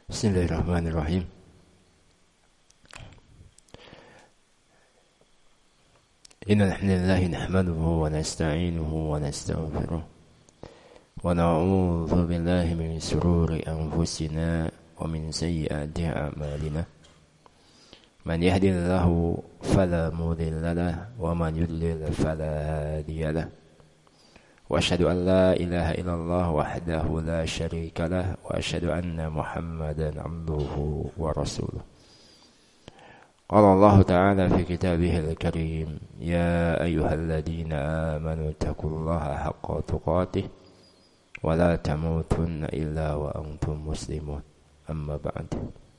Bismillahirrahmanirrahim. Innal hamdalillah nahmaduhu wa nasta'inuhu wa nastaghfiruh wa na'udzu billahi min shururi anfusina wa min sayyiati a'malina. Man yahdihillahu fala mudilla lahu wa man yudlil fala hadiya lahu. Wa asyhadu an la ilaha illallah wahdahu la syarika lahu wa asyhadu anna Muhammadan 'abduhu wa rasuluh. Qala Allah Ta'ala fi kitabihil karim, ya ayyuhalladzina amanu taqullaha haqqa tuqatih wa la tamutunna illa wa antum muslimun. Amma ba'd.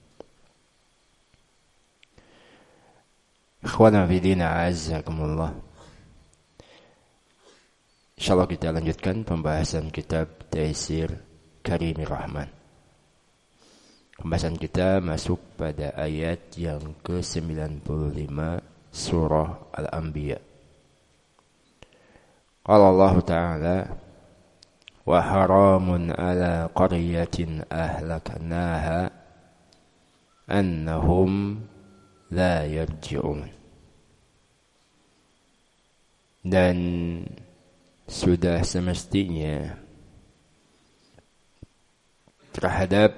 Ikhwana fi din, a'azzakumullah. Insyaallah kita lanjutkan pembahasan kitab Taisir Karimir Rahman. Pembahasan kita masuk pada ayat yang ke-95 surah Al-Anbiya. Qala Allah Ta'ala, wa haramun ala qaryatin ahlaknaha annahum la yarji'un. Dan sudah semestinya terhadap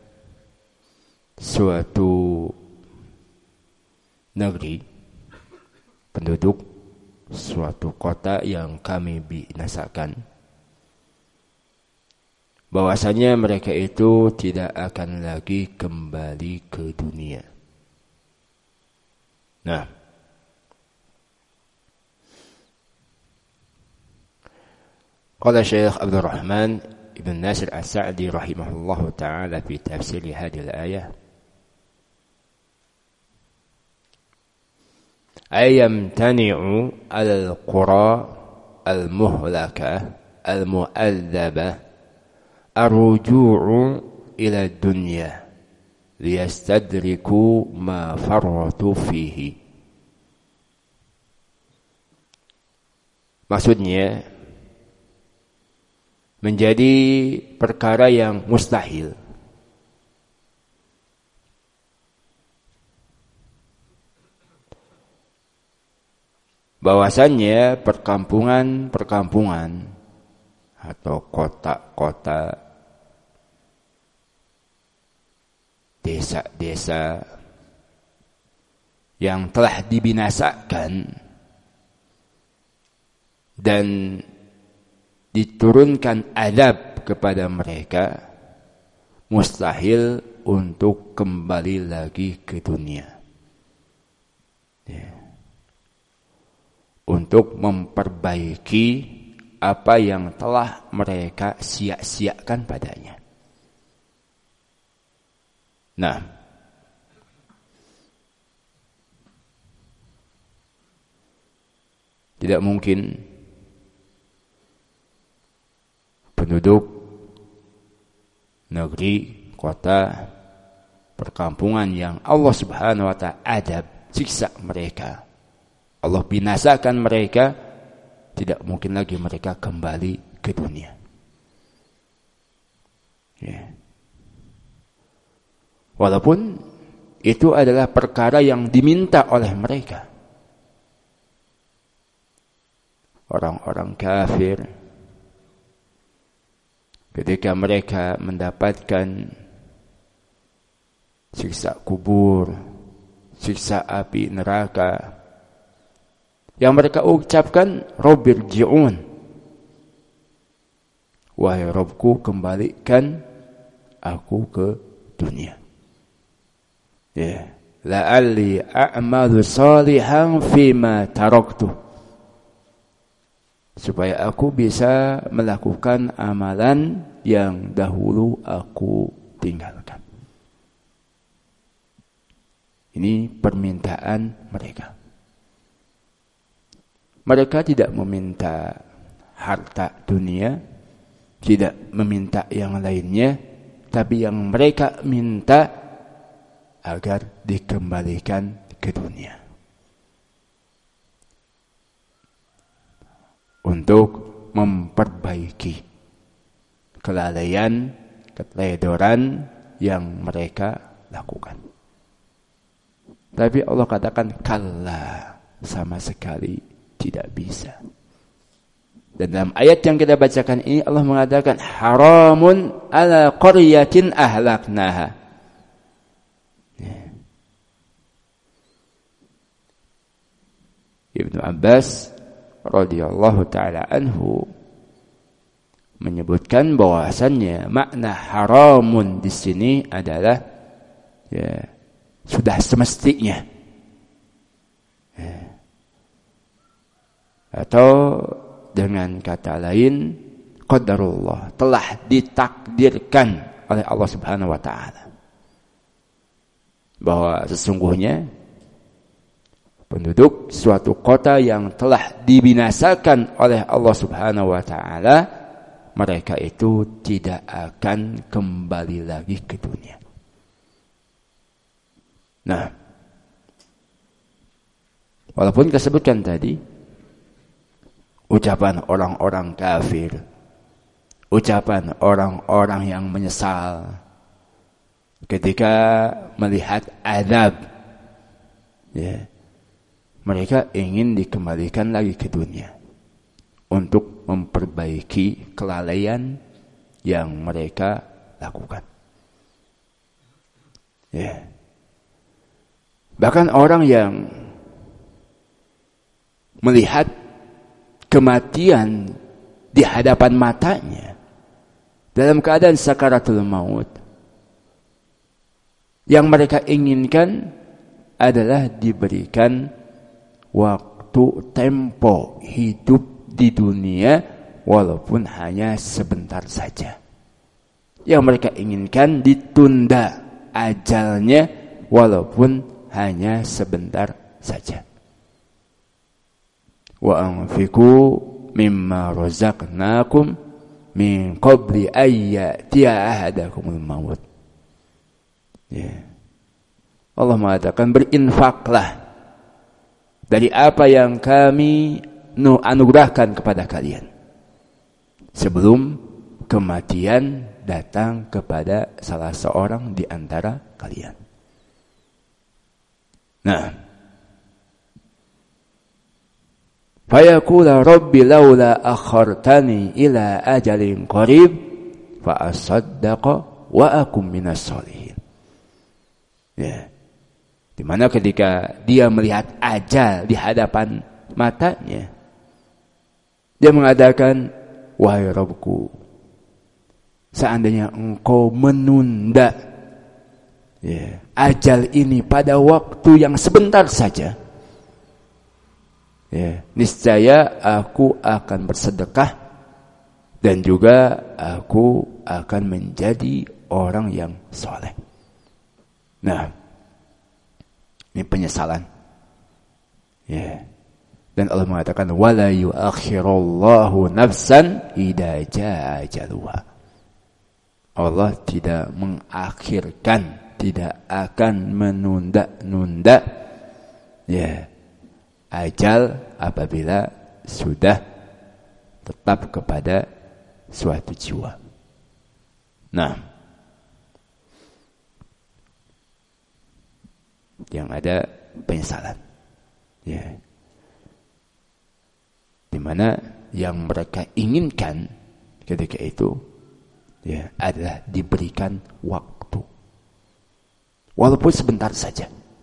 suatu negeri, penduduk suatu kota yang kami binasakan, bahwasanya mereka itu tidak akan lagi kembali ke dunia. Nah, qala Syekh Abdul Rahman Ibn Nasir As-Sa'di rahimahullahu ta'ala fi tafsir hadhihi al-ayah, ayamtani'u al-qura al-muhlaka al-mu'adzaba ar-ruju'u ila dunya liyastadriku ma farratu fihi. Maksudnya, menjadi perkara yang mustahil bahwasannya perkampungan atau kota-kota, desa-desa yang telah dibinasakan dan diturunkan azab kepada mereka, mustahil untuk kembali lagi ke dunia, ya, untuk memperbaiki apa yang telah mereka sia-siakan padanya. Nah, tidak mungkin penduduk negeri, kota, perkampungan yang Allah Subhanahu wa ta'ala adab, siksa mereka, Allah binasakan mereka, tidak mungkin lagi mereka kembali ke dunia. Ya. Walaupun itu adalah perkara yang diminta oleh mereka. Orang-orang kafir, ketika mereka mendapatkan siksa kubur, siksa api neraka, yang mereka ucapkan, Rabbirji'un, wahai Rabbku, kembalikan aku ke dunia, ya, la'alli a'malu salihan fima taraktu, supaya aku bisa melakukan amalan yang dahulu aku tinggalkan. Ini permintaan mereka. Mereka tidak meminta harta dunia, tidak meminta yang lainnya, tapi yang mereka minta agar dikembalikan ke dunia, untuk memperbaiki kelalaian, keteledoran yang mereka lakukan. Tapi Allah katakan kalla, sama sekali tidak bisa. Dan dalam ayat yang kita bacakan ini Allah mengatakan haramun ala qaryatin ahlaknaha. Ibnu Abbas radhiyallahu taala anhu menyebutkan bahwasannya makna haramun di sini adalah sudah semestinya. Atau dengan kata lain qadarullah, telah ditakdirkan oleh Allah Subhanahu wa taala bahwa sesungguhnya penduduk suatu kota yang telah dibinasakan oleh Allah Subhanahu wa taala, mereka itu tidak akan kembali lagi ke dunia. Nah, walaupun kita sebutkan tadi ucapan orang-orang kafir, ucapan orang-orang yang menyesal ketika melihat azab, mereka ingin dikembalikan lagi ke dunia untuk memperbaiki kelalaian yang mereka lakukan. Bahkan orang yang melihat kematian di hadapan matanya dalam keadaan sakaratul maut, yang mereka inginkan adalah diberikan waktu tempo hidup di dunia walaupun hanya sebentar saja. Yang mereka inginkan ditunda ajalnya walaupun hanya sebentar saja. Wa anfiqu mimma razaqnakum min qabli ayyatiya ahadakumul maut. Allah mengatakan berinfaklah dari apa yang kami anugerahkan kepada kalian sebelum kematian datang kepada salah seorang di antara kalian. Nah, fayaqula rabbi laula akhartani ila ajalin qarib fa asaddaqa wa akum minas sholihin. Di mana ketika dia melihat ajal di hadapan matanya, dia mengatakan, wahai Rabbku, seandainya engkau menunda ajal ini pada waktu yang sebentar saja, niscaya aku akan bersedekah dan juga aku akan menjadi orang yang soleh. Nah, ini penyesalan. Dan Allah mengatakan wala yu'akhirullahu nafsan idza jaa ajaluha. Allah tidak mengakhirkan, tidak akan menunda-nunda ajal apabila sudah tetap kepada suatu jiwa. Nah, yang ada penyesalan, di mana yang mereka inginkan ketika itu adalah diberikan waktu, walaupun sebentar saja,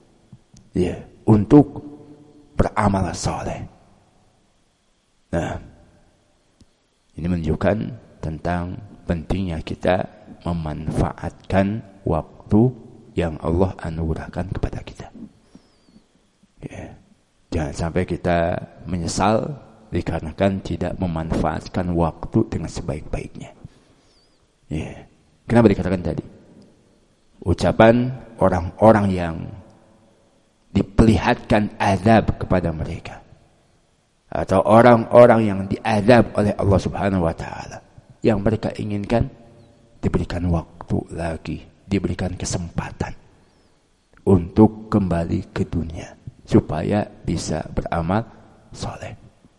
untuk beramal saleh. Nah, ini menunjukkan tentang pentingnya kita memanfaatkan waktu yang Allah anugerahkan kepada kita. Jangan sampai kita menyesal dikarenakan tidak memanfaatkan waktu dengan sebaik-baiknya. Kenapa dikatakan tadi? Ucapan orang-orang yang diperlihatkan azab kepada mereka, atau orang-orang yang diazab oleh Allah Subhanahu wa taala, yang mereka inginkan diberikan waktu lagi, diberikan kesempatan untuk kembali ke dunia supaya bisa beramal soleh.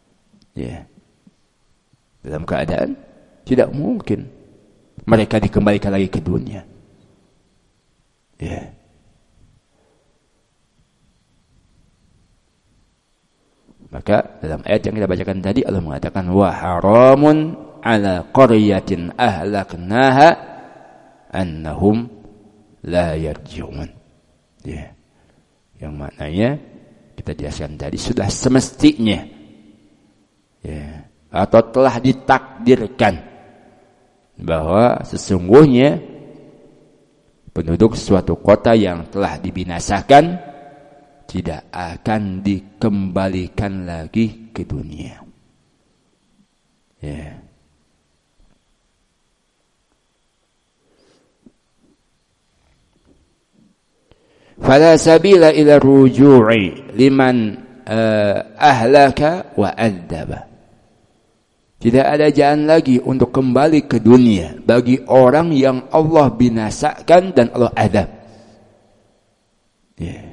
Dalam keadaan tidak mungkin mereka dikembalikan lagi ke dunia. Ya. Maka dalam ayat yang kita bacakan tadi Allah mengatakan wa haramun ala qaryatin ahlaknaha annahum la yarji'un. Ya. Yang maknanya kita jelaskan tadi sudah semestinya ya, atau telah ditakdirkan bahwa sesungguhnya penduduk suatu kota yang telah dibinasakan tidak akan dikembalikan lagi ke dunia. Ya. Fala sabila ila ruju'i liman ahlaka wa adzaba. Tidak ada jalan lagi untuk kembali ke dunia bagi orang yang Allah binasakan dan Allah azab. Ya.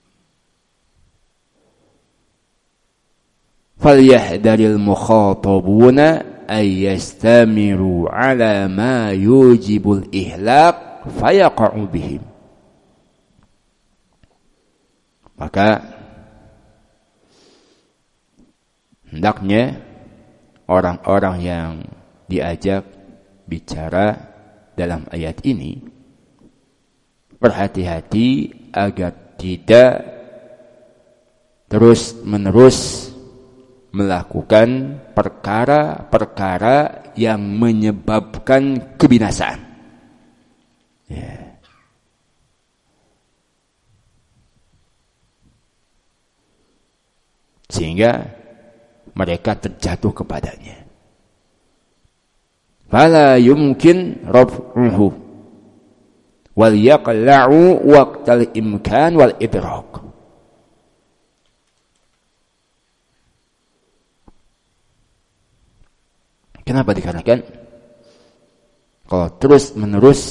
Falyahdharil mukhatabuna ay yastamiru ala ma yujibul ihlaq fayaqa'u bihim. Maka hendaknya orang-orang yang diajak bicara dalam ayat ini berhati-hati agar tidak terus-menerus melakukan perkara-perkara yang menyebabkan kebinasaan. Ya. Sehingga mereka terjatuh kepadanya. Fala yumkin raf'uhu wal yaqla'u waqtal imkan wal idrak. Kenapa dikarenakan kalau terus-menerus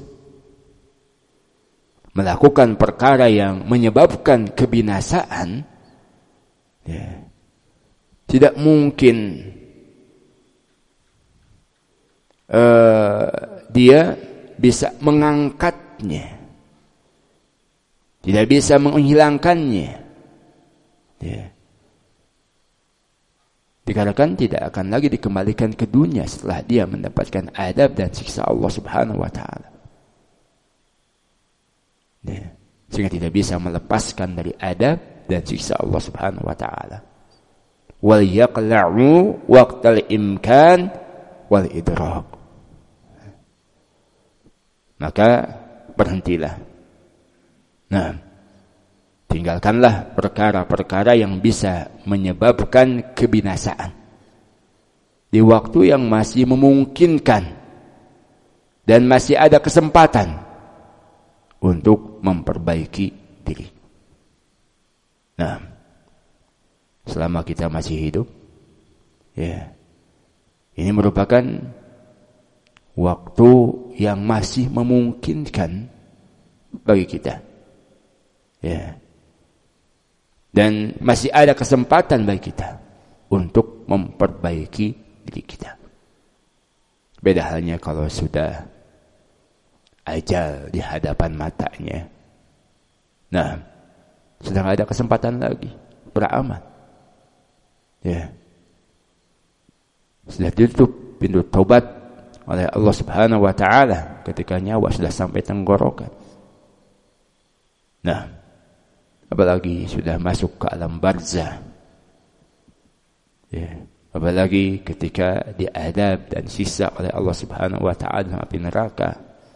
melakukan perkara yang menyebabkan kebinasaan, ya, tidak mungkin dia bisa mengangkatnya, tidak bisa menghilangkannya. Ya. Dikarenakan tidak akan lagi dikembalikan ke dunia setelah dia mendapatkan adab dan siksa Allah Subhanahu wa taala. Ya. Sehingga tidak bisa melepaskan dari adab dan siksa Allah Subhanahu wa taala. Wal yaqla'u waqtal imkan wal idrak. Maka berhentilah. Nah, tinggalkanlah perkara-perkara yang bisa menyebabkan kebinasaan di waktu yang masih memungkinkan dan masih ada kesempatan untuk memperbaiki diri. Nah, selama kita masih hidup, ya, ini merupakan waktu yang masih memungkinkan bagi kita, ya. Dan masih ada kesempatan bagi kita untuk memperbaiki diri kita. Beda halnya kalau sudah ajal di hadapan matanya. Nah, sudah tidak ada kesempatan lagi beramal. Ya. Sudah ditutup pintu taubat oleh Allah Subhanahu wa taala ketika nyawa sudah sampai tenggorokan. Nah, apalagi sudah masuk ke alam barzah. Ya, apalagi ketika diadab dan siksa oleh Allah Subhanahu wa taala dalam api neraka.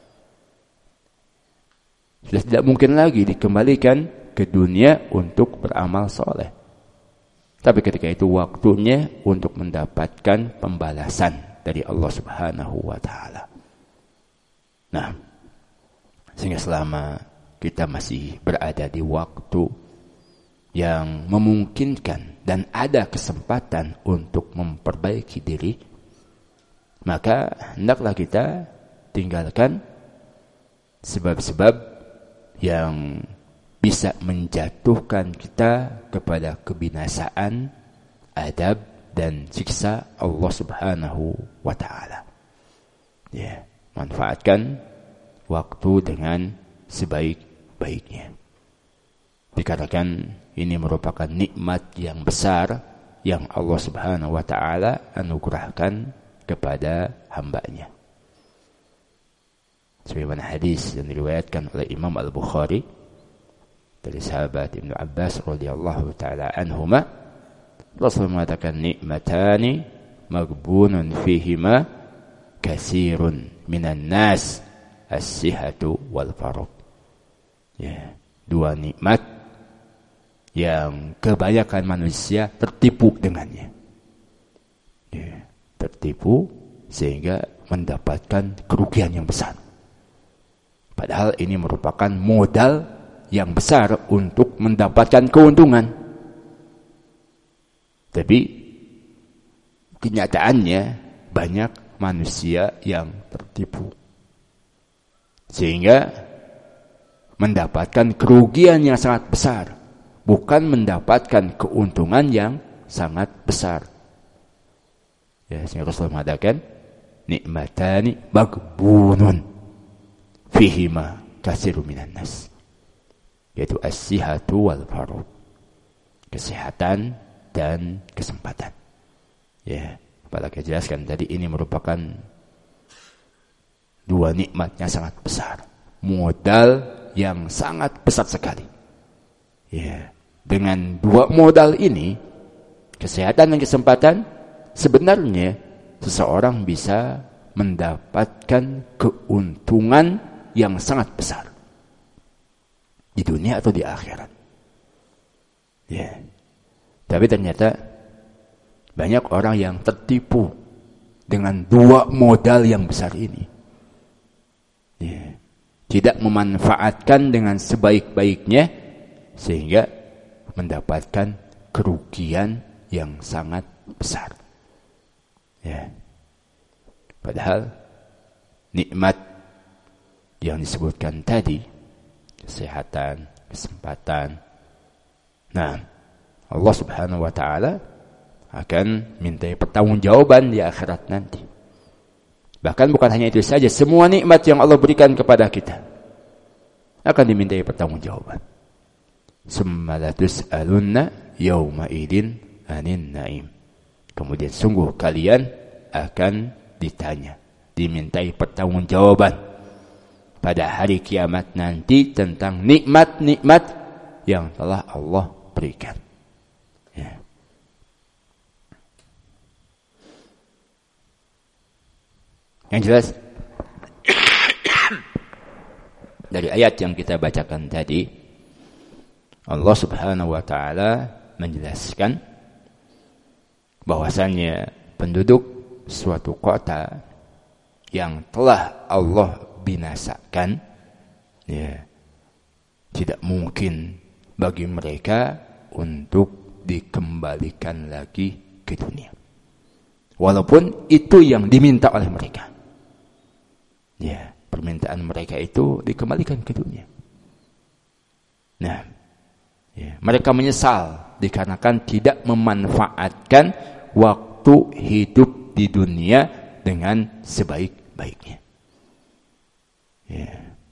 Sudah tidak mungkin lagi dikembalikan ke dunia untuk beramal soleh. Tapi ketika itu waktunya untuk mendapatkan pembalasan dari Allah Subhanahu wa taala. Nah, sehingga selama kita masih berada di waktu yang memungkinkan dan ada kesempatan untuk memperbaiki diri, maka hendaklah kita tinggalkan sebab-sebab yang bisa menjatuhkan kita kepada kebinasaan, adab dan siksa Allah Subhanahu wa taala. Ya, manfaatkan waktu dengan sebaik-baiknya. Dikarenakan ini merupakan nikmat yang besar yang Allah Subhanahu wa taala anugerahkan kepada hamba-Nya. Sebagaimana hadis yang diriwayatkan oleh Imam Al-Bukhari dari sahabat Ibnu Abbas radhiyallahu taala anhuma, Rasulullah mengatakan nikmatani maghbunun fihima katsirun minan nas as-sihhatu wal faragh. Ya, dua nikmat yang kebanyakan manusia tertipu dengannya. Ya, tertipu sehingga mendapatkan kerugian yang besar. Padahal ini merupakan modal yang besar untuk mendapatkan keuntungan. Tapi kenyataannya banyak manusia yang tertipu, sehingga mendapatkan kerugian yang sangat besar, bukan mendapatkan keuntungan yang sangat besar. Ya, sehingga Rasulullah mengatakan nikmatani maghbunun fihima katsirun minan nas, yaitu as-sihhatu wal faragh, kesehatan dan kesempatan. Ya, apalagi jelaskan tadi ini merupakan dua nikmat yang sangat besar, modal yang sangat besar sekali. Ya, dengan dua modal ini, kesehatan dan kesempatan, sebenarnya seseorang bisa mendapatkan keuntungan yang sangat besar di dunia atau di akhirat. Ya. Tapi ternyata banyak orang yang tertipu dengan dua modal yang besar ini. Ya. Tidak memanfaatkan dengan sebaik-baiknya sehingga mendapatkan kerugian yang sangat besar. Ya. Padahal nikmat yang disebutkan tadi, kesehatan, kesempatan, nah, Allah Subhanahu wa taala akan mintai pertanggungjawaban di akhirat nanti. Bahkan bukan hanya itu saja, semua nikmat yang Allah berikan kepada kita akan dimintai pertanggungjawaban. Summa la tus'alunna yauma idin anin na'im. Kemudian sungguh kalian akan ditanya, dimintai pertanggungjawaban pada hari kiamat nanti tentang nikmat-nikmat yang telah Allah berikan. Ya. Yang jelas dari ayat yang kita bacakan tadi, Allah Subhanahu wa taala menjelaskan bahwasannya penduduk suatu kota yang telah Allah binasakan, ya, tidak mungkin bagi mereka untuk dikembalikan lagi ke dunia, walaupun itu yang diminta oleh mereka. Ya, permintaan mereka itu dikembalikan ke dunia. Nah, ya, mereka menyesal dikarenakan tidak memanfaatkan waktu hidup di dunia dengan sebaik-baiknya. Ya.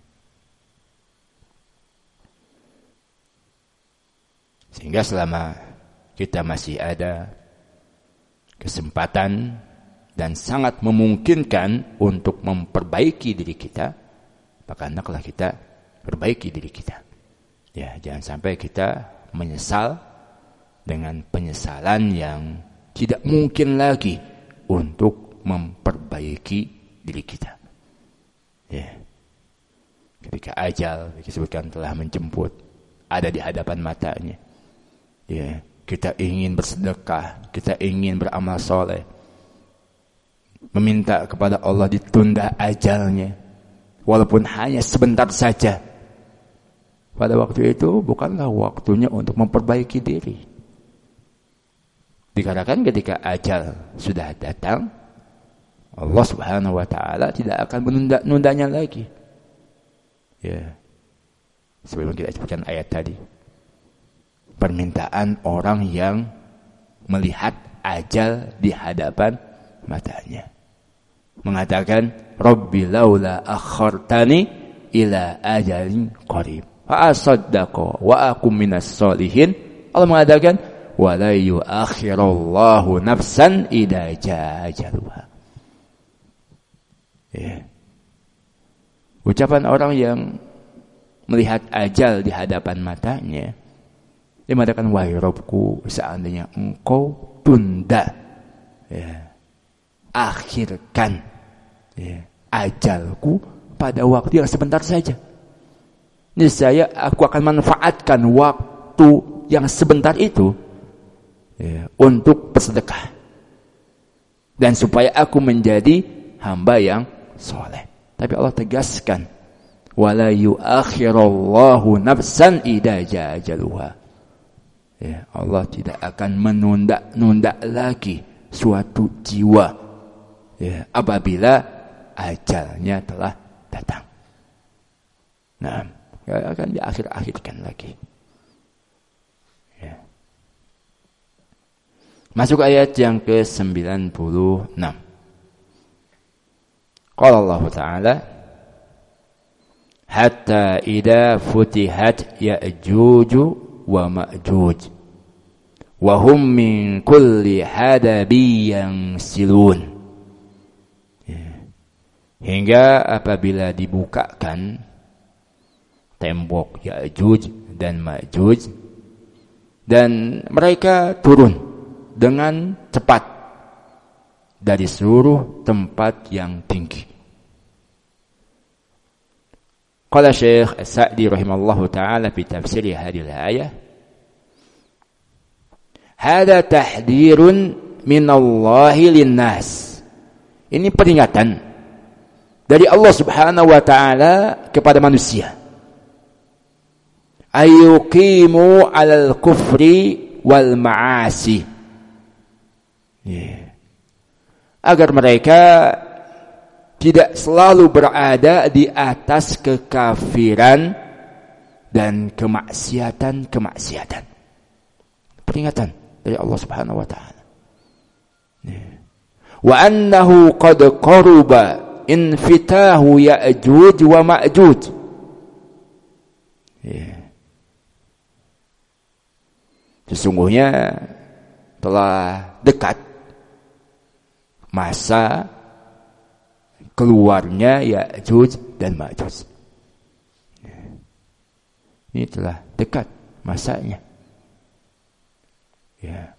Sehingga selama kita masih ada kesempatan dan sangat memungkinkan untuk memperbaiki diri kita, maka hendaklah kita perbaiki diri kita. Ya, jangan sampai kita menyesal dengan penyesalan yang tidak mungkin lagi untuk memperbaiki diri kita. Ya. Ketika ajal disebutkan telah menjemput, ada di hadapan matanya. Ya, kita ingin bersedekah, kita ingin beramal soleh, meminta kepada Allah ditunda ajalnya, walaupun hanya sebentar saja. Pada waktu itu bukanlah waktunya untuk memperbaiki diri. Dikarenakan ketika ajal sudah datang, Allah Subhanahu wa taala tidak akan menunda-nundanya lagi. Ya. Sebelum kita sebutkan ayat tadi, permintaan orang yang melihat ajal di hadapan matanya, mengatakan, Rabbi laula akhartani ila ajalin qarib fa asaddaqa wa akum minas solihin. Allah mengatakan wala yuakhirullahu nafsan idza jaa ajaluha. Ya. Ucapan orang yang melihat ajal di hadapan matanya, dia mengatakan, wahai Rabbku, seandainya engkau tunda, ya, akhirkan, ya, ajalku pada waktu yang sebentar saja, niscaya aku akan manfaatkan waktu yang sebentar itu, ya, untuk bersedekah, dan supaya aku menjadi hamba yang soleh. Tapi Allah tegaskan, wala yuakhirullahu nafsan idza jaa ajaluha. Ya, Allah tidak akan menunda-nunda lagi suatu jiwa, ya, apabila ajalnya telah datang. Nah, akan diakhir-akhirkan lagi. Ya. Masuk ayat yang ke-96. Qala Allah Ta'ala hatta idza futihat ya'juj wa ma'juj wa hum min kulli hadabin yansilun. Hingga apabila dibukakan tembok Ya'juj dan Ma'juj, dan mereka turun dengan cepat dari seluruh tempat yang tinggi. Qala Syekh As-Sa'di rahimallahu ta'ala fi tafsir hadhihi al-ayah, hada tahdhirun minallahi linnas. Ini peringatan dari Allah Subhanahu wa ta'ala kepada manusia. Ayyuqimu 'alal kufri wal ma'asi. Agar mereka tidak selalu berada di atas kekafiran dan kemaksiatan. Peringatan dari Allah Subhanahu wa ta'ala. Wa annahu qad qaruba infitahu Ya'juj wa Ma'juj. Sesungguhnya telah dekat masa keluarnya Ya'juj dan Ma'juj. Ini telah dekat masanya. Ya.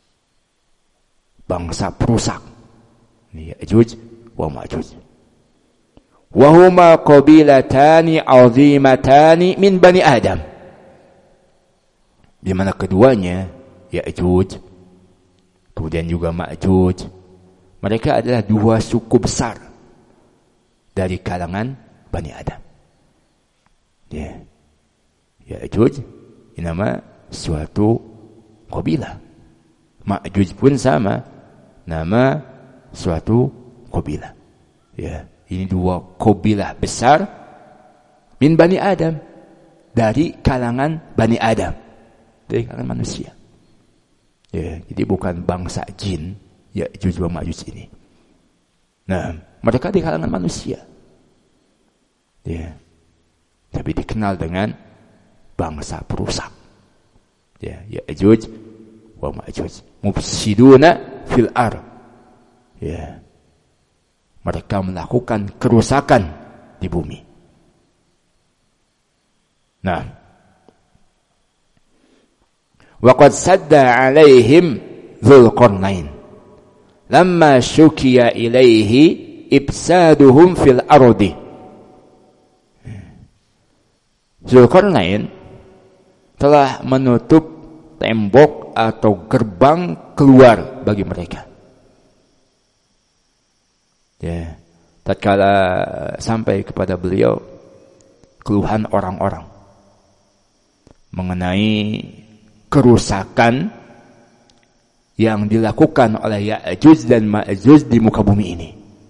Bangsa perusak. Ya'juj wa Ma'juj. Wa huma qabilatani 'azimatani min bani Adam. Di mana keduanya Ya'juj kemudian juga Ma'juj, mereka adalah dua suku besar dari kalangan Bani Adam. Ya. Ya'juj ini nama suatu kabilah. Ma'juj pun sama, nama suatu kabilah. Ya, ini dua kabilah besar min Bani Adam, dari kalangan Bani Adam, dari kalangan manusia. Ya, jadi bukan bangsa jin Ya'juj wa Ma'juj ini. Nah, mereka di kalangan manusia. Ya. Tapi dikenal dengan bangsa perusak. Ya, Ya'juj wa Ma'juj. Mufsiduna fil ardh. Ya. Mereka melakukan kerusakan di bumi. Nah. Wa qad sadda 'alaihim Dzulqarnain lamma syukiya ilaihi ibsaduhum fil ardi. Dzulqarnain telah menutup tembok atau gerbang keluar bagi mereka. Ya, tatkala sampai kepada beliau keluhan orang-orang mengenai kerusakan yang dilakukan oleh Ya'juj dan Ma'juj di muka bumi ini.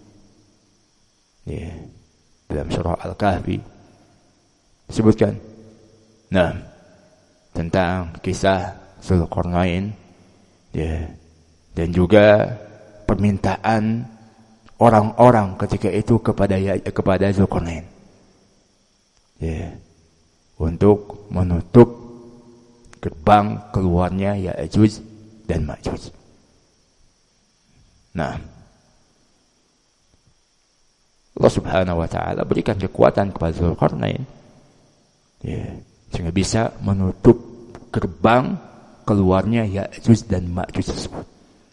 Ya, dalam surah Al-Kahfi disebutkan, nah, tentang kisah Dzulqarnain, ya, dan juga permintaan orang-orang ketika itu kepada Dzulqarnain. Ya, untuk menutup gerbang keluarnya Ya'juj dan Ma'juj. Nah, Allah Subhanahu wa taala berikan kekuatan kepada Dzulqarnain, ya, sehingga bisa menutup gerbang keluarnya Ya'juj dan Ma'juj tersebut.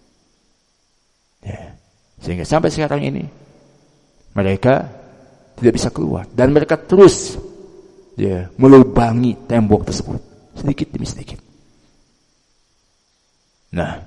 Ya, sehingga sampai sekarang ini mereka tidak bisa keluar dan mereka terus, ya, melubangi tembok tersebut sedikit demi sedikit. Nah,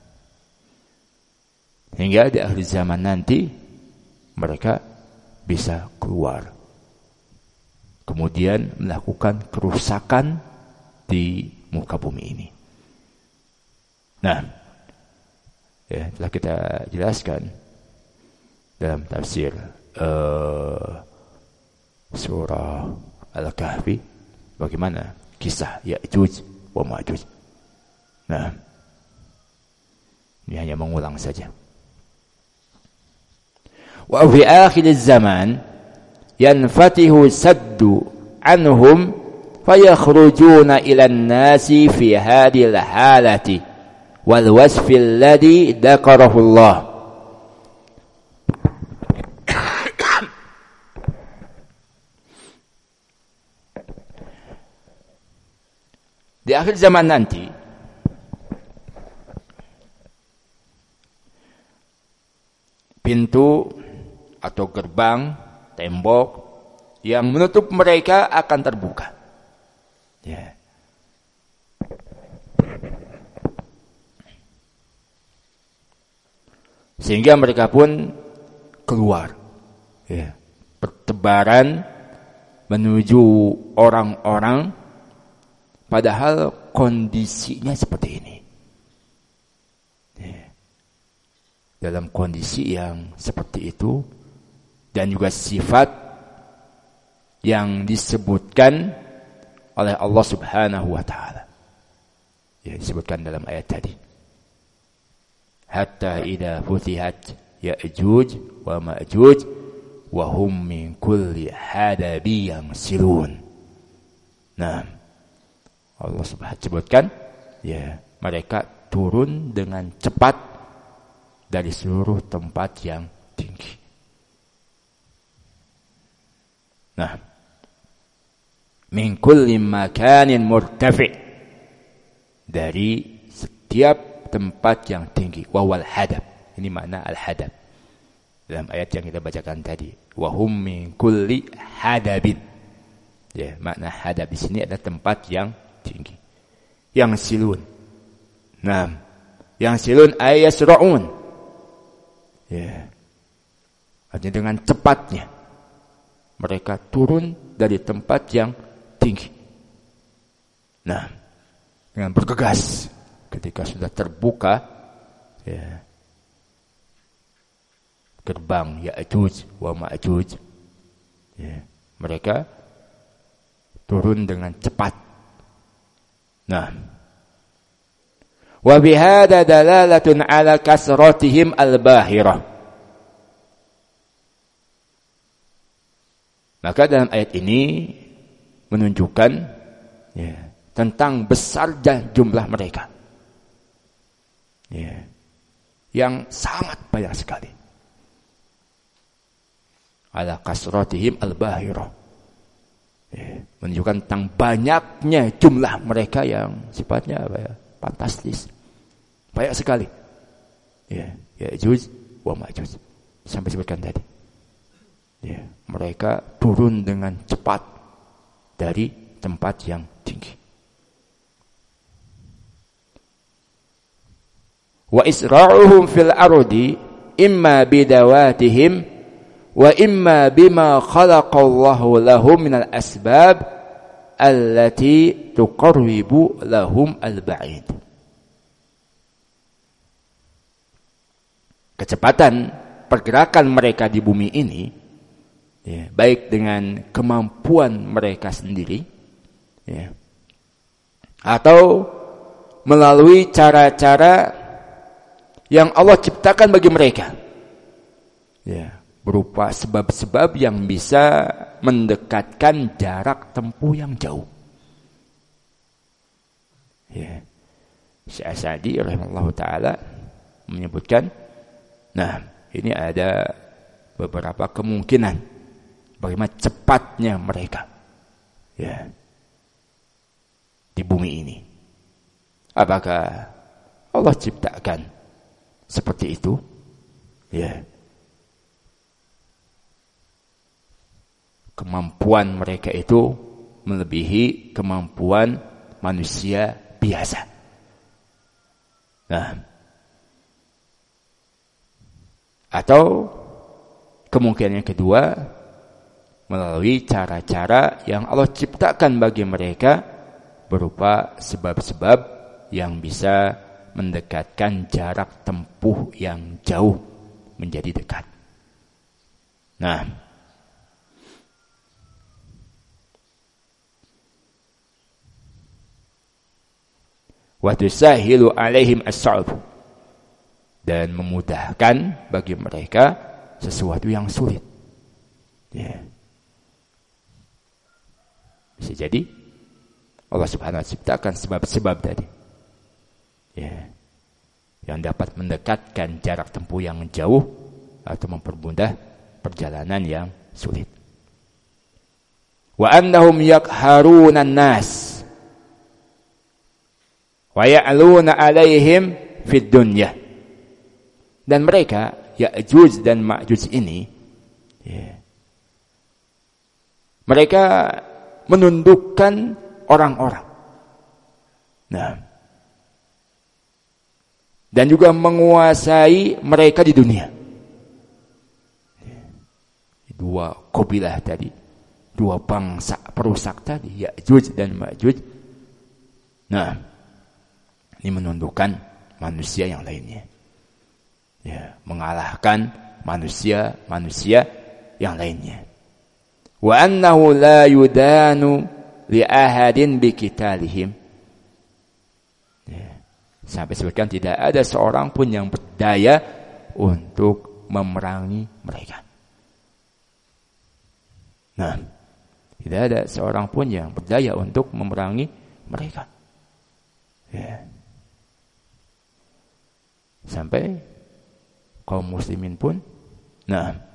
hingga di akhir zaman nanti mereka bisa keluar, kemudian melakukan kerusakan di muka bumi ini. Nah, ya, telah kita jelaskan dalam tafsir surah Al-Kahfi bagaimana kisah Ya'juj wa Ma'juj. Nah, ini hanya mengulang saja. Wa fi akhir zaman yanfatihu saddu anhum fayakhrujuna ila an-nasi fi hadhihi al-halati wal wasfi alladhi dzakarahu Allah. Di akhir zaman nanti pintu atau gerbang, tembok yang menutup mereka akan terbuka. Ya. Sehingga mereka pun keluar, ya, bertebaran menuju orang-orang, padahal kondisinya seperti ini. Ya. Dalam kondisi yang seperti itu dan juga sifat yang disebutkan oleh Allah Subhanahu wa taala. Ya, disebutkan dalam ayat tadi. Hatta idza futihat Ya'juj wa Ma'juj wa hum min kulli hadabi yansilun. Nah, Allah Subhanahu sebutkan, ya, mereka turun dengan cepat dari seluruh tempat yang tinggi. Nah, min kulli makanin murtafi, dari setiap tempat yang tinggi. Wa wal hadab, ini makna al-hadab dalam ayat yang kita bacakan tadi. Wa hum min kulli hadabin. Ya, makna hadab di sini adalah tempat yang tinggi. Yang silun. Nah, yang silun ayasra'un. Ya. Artinya dengan cepatnya mereka turun dari tempat yang tinggi. Nah, dengan bergegas ketika sudah terbuka, ya, gerbang Ya'juj wa Ma'juj, ya, mereka turun dengan cepat. Nah, wa bihadza dalalatun ala kasratihim al-bahirah. Maka dalam ayat ini menunjukkan, ya, tentang besarnya jumlah mereka, ya, yang sangat banyak sekali. Ala kasratihim al-bahirah, ya, menunjukkan tentang banyaknya jumlah mereka yang sifatnya apa, ya, fantastis, banyak sekali. Ya, Ya'juj wa Ma'juj sampai sebutkan tadi. Ya, mereka turun dengan cepat dari tempat yang tinggi. Wa isra'uhum fil ardi imma bidawatihim wa imma bima khalaqallahu lahum minal asbab allati tuqarribu lahum al-ba'id. Kecepatan pergerakan mereka di bumi ini, ya, baik dengan kemampuan mereka sendiri, ya, atau melalui cara-cara yang Allah ciptakan bagi mereka, ya, berupa sebab-sebab yang bisa mendekatkan jarak tempuh yang jauh. Ya. Syekh Sa'di rahimahullah ta'ala menyebutkan, nah ini ada beberapa kemungkinan bagaimana cepatnya mereka ya di bumi ini. Apakah Allah ciptakan seperti itu? Ya. Kemampuan mereka itu melebihi kemampuan manusia biasa. Nah, atau kemungkinan yang kedua, melalui cara-cara yang Allah ciptakan bagi mereka berupa sebab-sebab yang bisa mendekatkan jarak tempuh yang jauh menjadi dekat. Nah, wa tusahilu alaihim as-sa'b, dan memudahkan bagi mereka sesuatu yang sulit. Ya. Bisa jadi Allah Subhanahu wa ta'ala ciptakan sebab-sebab tadi. Ya. Yang dapat mendekatkan jarak tempuh yang jauh atau mempermudah perjalanan yang sulit. Wa annahum yakharuna an-nas wa ya'luna 'alaihim fid dunya. Dan mereka Ya'juj dan Ma'juj ini ya, mereka menundukkan orang-orang. Nah, dan juga menguasai mereka di dunia. Dua kabilah tadi, dua bangsa perusak tadi, Ya'juj dan Ma'juj. Nah, ini menundukkan manusia yang lainnya. Ya, mengalahkan manusia yang lainnya. Wa annahu la yudanu li ahadin biqitalihim. Ya, sampai sebutkan tidak ada seorang pun yang berdaya untuk memerangi mereka. Nah, tidak ada seorang pun yang berdaya untuk memerangi mereka. Ya. Sampai kaum muslimin pun, nah,